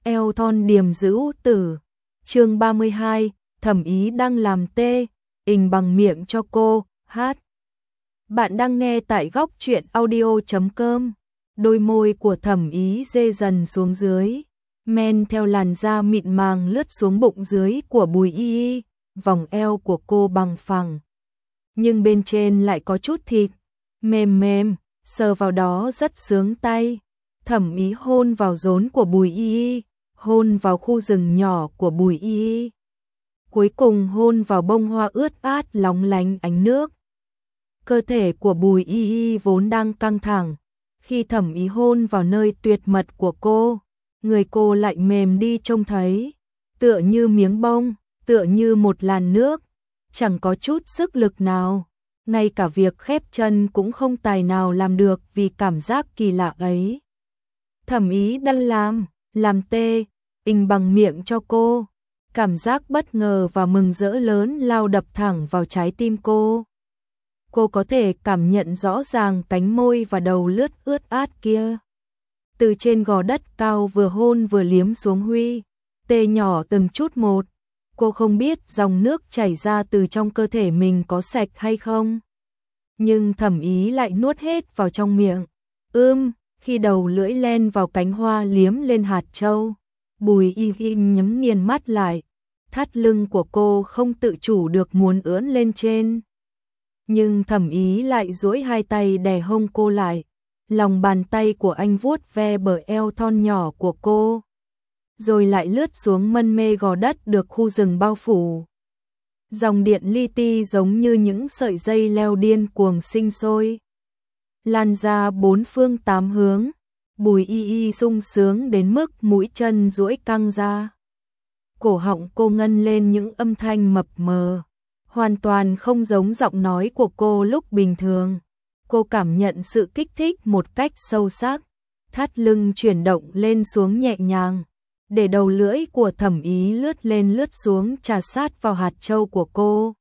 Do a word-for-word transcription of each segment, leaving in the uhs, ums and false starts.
eo thon điềm giữ tử. Chương ba mươi hai, Thẩm Ý đang làm tê, ình bằng miệng cho cô, hát. Bạn đang nghe tại góc truyện audio chấm com. Đôi môi của Thẩm Ý dê dần xuống dưới, men theo làn da mịn màng lướt xuống bụng dưới của Bùi Y Y, vòng eo của cô bằng phẳng, nhưng bên trên lại có chút thịt, mềm mềm, sờ vào đó rất sướng tay. Thẩm Ý hôn vào rốn của Bùi Y Y, hôn vào khu rừng nhỏ của Bùi Y Y, cuối cùng hôn vào bông hoa ướt át lóng lánh ánh nước. Cơ thể của Bùi Y Y vốn đang căng thẳng, khi Thẩm Ý hôn vào nơi tuyệt mật của cô, người cô lại mềm đi trông thấy, tựa như miếng bông, tựa như một làn nước, chẳng có chút sức lực nào, ngay cả việc khép chân cũng không tài nào làm được vì cảm giác kỳ lạ ấy. Thẩm Ý đang làm, làm tê, ình bằng miệng cho cô, cảm giác bất ngờ và mừng rỡ lớn lao đập thẳng vào trái tim cô. Cô có thể cảm nhận rõ ràng cánh môi và đầu lướt ướt át kia. Từ trên gò đất cao vừa hôn vừa liếm xuống Huy, tê nhỏ từng chút một. Cô không biết dòng nước chảy ra từ trong cơ thể mình có sạch hay không. Nhưng Thẩm Ý lại nuốt hết vào trong miệng. Ưm, khi đầu lưỡi len vào cánh hoa liếm lên hạt châu, Bùi Y Y nhắm nghiền mắt lại. Thắt lưng của cô không tự chủ được muốn ưỡn lên trên. Nhưng Thẩm Ý lại duỗi hai tay đè hông cô lại. Lòng bàn tay của anh vuốt ve bờ eo thon nhỏ của cô, rồi lại lướt xuống mân mê gò đất được khu rừng bao phủ. Dòng điện li ti giống như những sợi dây leo điên cuồng sinh sôi, lan ra bốn phương tám hướng. Bùi Y Y sung sướng đến mức mũi chân duỗi căng ra. Cổ họng cô ngân lên những âm thanh mập mờ, hoàn toàn không giống giọng nói của cô lúc bình thường. Cô cảm nhận sự kích thích một cách sâu sắc, thắt lưng chuyển động lên xuống nhẹ nhàng, để đầu lưỡi của Thẩm Ý lướt lên lướt xuống chà sát vào hạt châu của cô.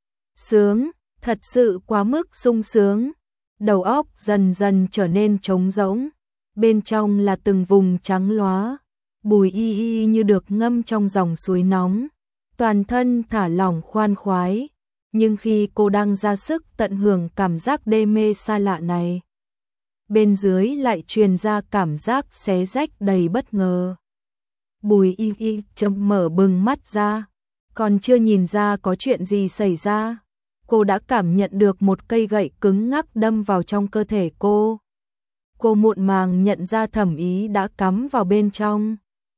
Sướng, thật sự quá mức sung sướng. Đầu óc dần dần trở nên trống rỗng, bên trong là từng vùng trắng lóa. Bùi Y Y như được ngâm trong dòng suối nóng, toàn thân thả lỏng khoan khoái. Nhưng khi cô đang ra sức tận hưởng cảm giác đê mê xa lạ này, bên dưới lại truyền ra cảm giác xé rách đầy bất ngờ. Bùi Y Y chậm mở bừng mắt ra, còn chưa nhìn ra có chuyện gì xảy ra, cô đã cảm nhận được một cây gậy cứng ngắc đâm vào trong cơ thể cô. Cô muộn màng nhận ra Thẩm Ý đã cắm vào bên trong.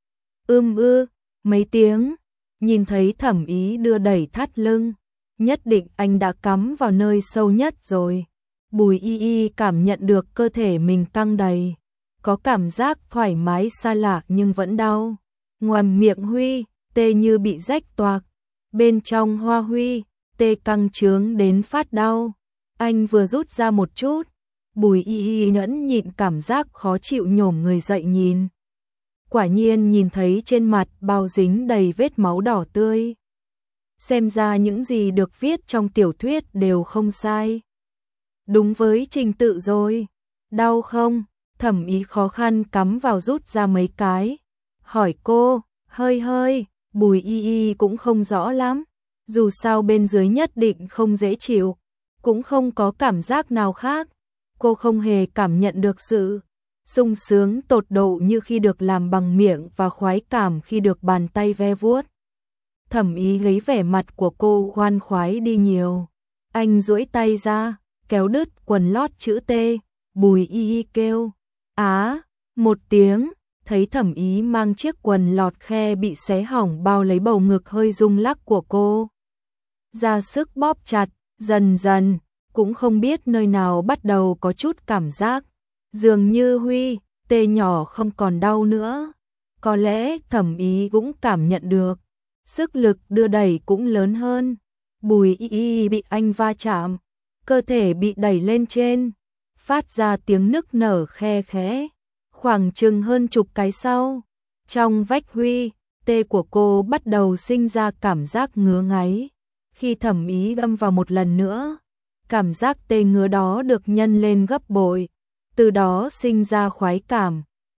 Ưm ư, mấy tiếng, nhìn thấy Thẩm Ý đưa đẩy thắt lưng, nhất định anh đã cắm vào nơi sâu nhất rồi. Bùi Y Y cảm nhận được cơ thể mình căng đầy, có cảm giác thoải mái xa lạ nhưng vẫn đau. Ngoàm miệng Huy, tê như bị rách toạc. Bên trong hoa Huy, tê căng trướng đến phát đau. Anh vừa rút ra một chút, Bùi Y Y nhẫn nhịn cảm giác khó chịu nhổm người dậy nhìn. Quả nhiên nhìn thấy trên mặt bao dính đầy vết máu đỏ tươi. Xem ra những gì được viết trong tiểu thuyết đều không sai. Đúng với trình tự rồi. Đau không? Thẩm Ý khó khăn cắm vào rút ra mấy cái. Hỏi cô, hơi hơi, Bùi Y Y cũng không rõ lắm. Dù sao bên dưới nhất định không dễ chịu, cũng không có cảm giác nào khác. Cô không hề cảm nhận được sự sung sướng tột độ như khi được làm bằng miệng và khoái cảm khi được bàn tay ve vuốt. Thẩm Ý lấy vẻ mặt của cô khoan khoái đi nhiều. Anh duỗi tay ra, kéo đứt quần lót chữ T. Bùi Y Y kêu á một tiếng, thấy Thẩm Ý mang chiếc quần lọt khe bị xé hỏng bao lấy bầu ngực hơi rung lắc của cô. Ra sức bóp chặt, dần dần, cũng không biết nơi nào bắt đầu có chút cảm giác. Dường như Huy, tê nhỏ không còn đau nữa. Có lẽ Thẩm Ý cũng cảm nhận được. Sức lực đưa đẩy cũng lớn hơn. Bùi Y Y bị anh va chạm, cơ thể bị đẩy lên trên, phát ra tiếng nức nở khe khẽ. Khoảng chừng hơn chục cái sau, trong vách Huy, tê của cô bắt đầu sinh ra cảm giác ngứa ngáy. Khi Thẩm Ý đâm vào một lần nữa, cảm giác tê ngứa đó được nhân lên gấp bội, từ đó sinh ra khoái cảm.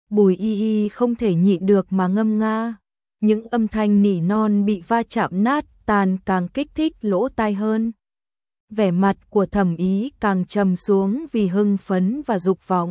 Bùi Y Y không thể nhịn được mà ngâm nga. Những âm thanh nỉ non bị va chạm nát tan càng kích thích lỗ tai hơn. Vẻ mặt của Thẩm Ý càng trầm xuống vì hưng phấn và dục vọng.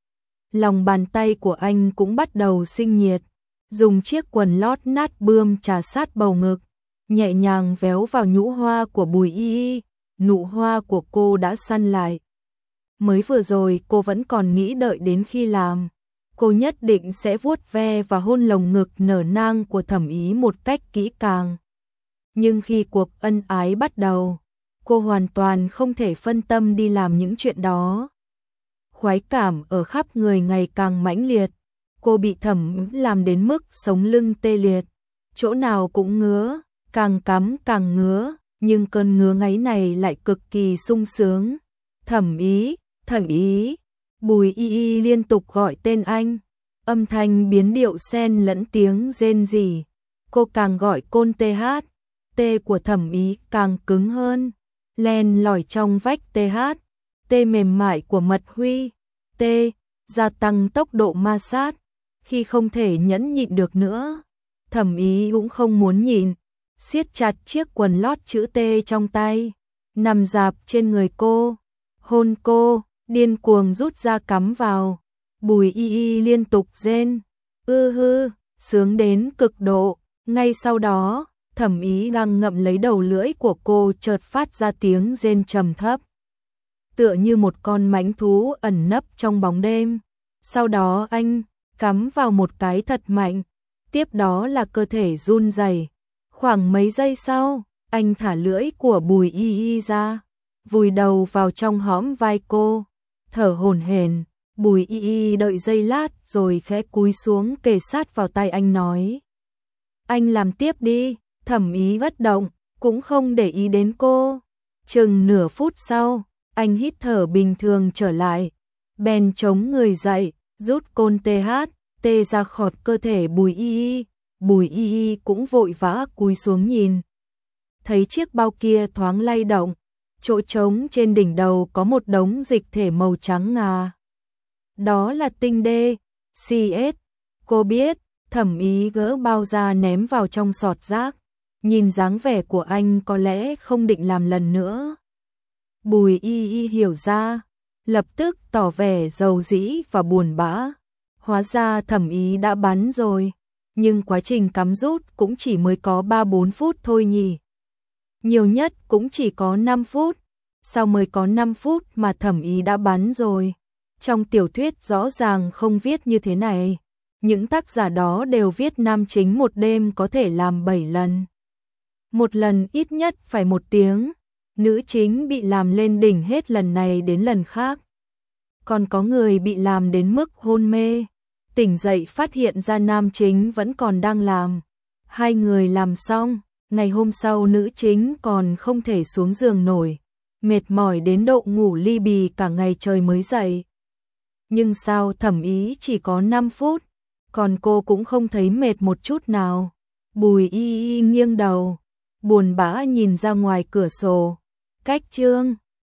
Lòng bàn tay của anh cũng bắt đầu sinh nhiệt, dùng chiếc quần lót nát bươm trà sát bầu ngực, nhẹ nhàng véo vào nhũ hoa của Bùi Y Y. Nụ hoa của cô đã săn lại. Mới vừa rồi cô vẫn còn nghĩ đợi đến khi làm, cô nhất định sẽ vuốt ve và hôn lồng ngực nở nang của Thẩm Ý một cách kỹ càng. Nhưng khi cuộc ân ái bắt đầu, cô hoàn toàn không thể phân tâm đi làm những chuyện đó. Khoái cảm ở khắp người ngày càng mãnh liệt, cô bị Thẩm làm đến mức sống lưng tê liệt, chỗ nào cũng ngứa, càng cắm càng ngứa, nhưng cơn ngứa ngáy này lại cực kỳ sung sướng. Thẩm Ý, Thẩm Ý, Bùi Y Y liên tục gọi tên anh, âm thanh biến điệu xen lẫn tiếng rên rỉ. Cô càng gọi côn tê hát, tê của Thẩm Ý càng cứng hơn, len lỏi trong vách tê hát, tê mềm mại của Mật Huy, tê, gia tăng tốc độ ma sát. Khi không thể nhẫn nhịn được nữa, Thẩm Ý cũng không muốn nhịn, siết chặt chiếc quần lót chữ T trong tay, nằm dạp trên người cô, hôn cô, điên cuồng rút ra cắm vào. Bùi Y Y liên tục rên, ư hư, sướng đến cực độ. Ngay sau đó, Thẩm Ý đang ngậm lấy đầu lưỡi của cô chợt phát ra tiếng rên trầm thấp, tựa như một con mãnh thú ẩn nấp trong bóng đêm. Sau đó anh cắm vào một cái thật mạnh, tiếp đó là cơ thể run rẩy. Khoảng mấy giây sau, anh thả lưỡi của Bùi Y Y ra, vùi đầu vào trong hõm vai cô, thở hổn hển. Bùi Y Y đợi giây lát rồi khẽ cúi xuống kề sát vào tai anh nói: "Anh làm tiếp đi." Thẩm Ý bất động, cũng không để ý đến cô. Chừng nửa phút sau, anh hít thở bình thường trở lại, bèn chống người dậy, rút côn tê hát, tê ra khỏi cơ thể Bùi Y Y. Bùi Y Y cũng vội vã cúi xuống nhìn, thấy chiếc bao kia thoáng lay động, chỗ trống trên đỉnh đầu có một đống dịch thể màu trắng ngà. Đó là tinh đê, xê ét. Cô biết. Thẩm Ý gỡ bao ra ném vào trong sọt rác, nhìn dáng vẻ của anh có lẽ không định làm lần nữa. Bùi Y Y hiểu ra, lập tức tỏ vẻ dầu dĩ và buồn bã. Hóa ra Thẩm Ý đã bắn rồi, nhưng quá trình cắm rút cũng chỉ mới có ba bốn phút thôi nhỉ. Nhiều nhất cũng chỉ có năm phút, sao mới có năm phút mà Thẩm Ý đã bắn rồi. Trong tiểu thuyết rõ ràng không viết như thế này. Những tác giả đó đều viết nam chính một đêm có thể làm bảy lần. Một lần ít nhất phải một tiếng, nữ chính bị làm lên đỉnh hết lần này đến lần khác. Còn có người bị làm đến mức hôn mê, tỉnh dậy phát hiện ra nam chính vẫn còn đang làm. Hai người làm xong, ngày hôm sau nữ chính còn không thể xuống giường nổi, mệt mỏi đến độ ngủ li bì cả ngày trời mới dậy. Nhưng sao Thẩm Ý chỉ có năm phút, còn cô cũng không thấy mệt một chút nào. Bùi Y Y nghiêng đầu, buồn bã nhìn ra ngoài cửa sổ. Cách chương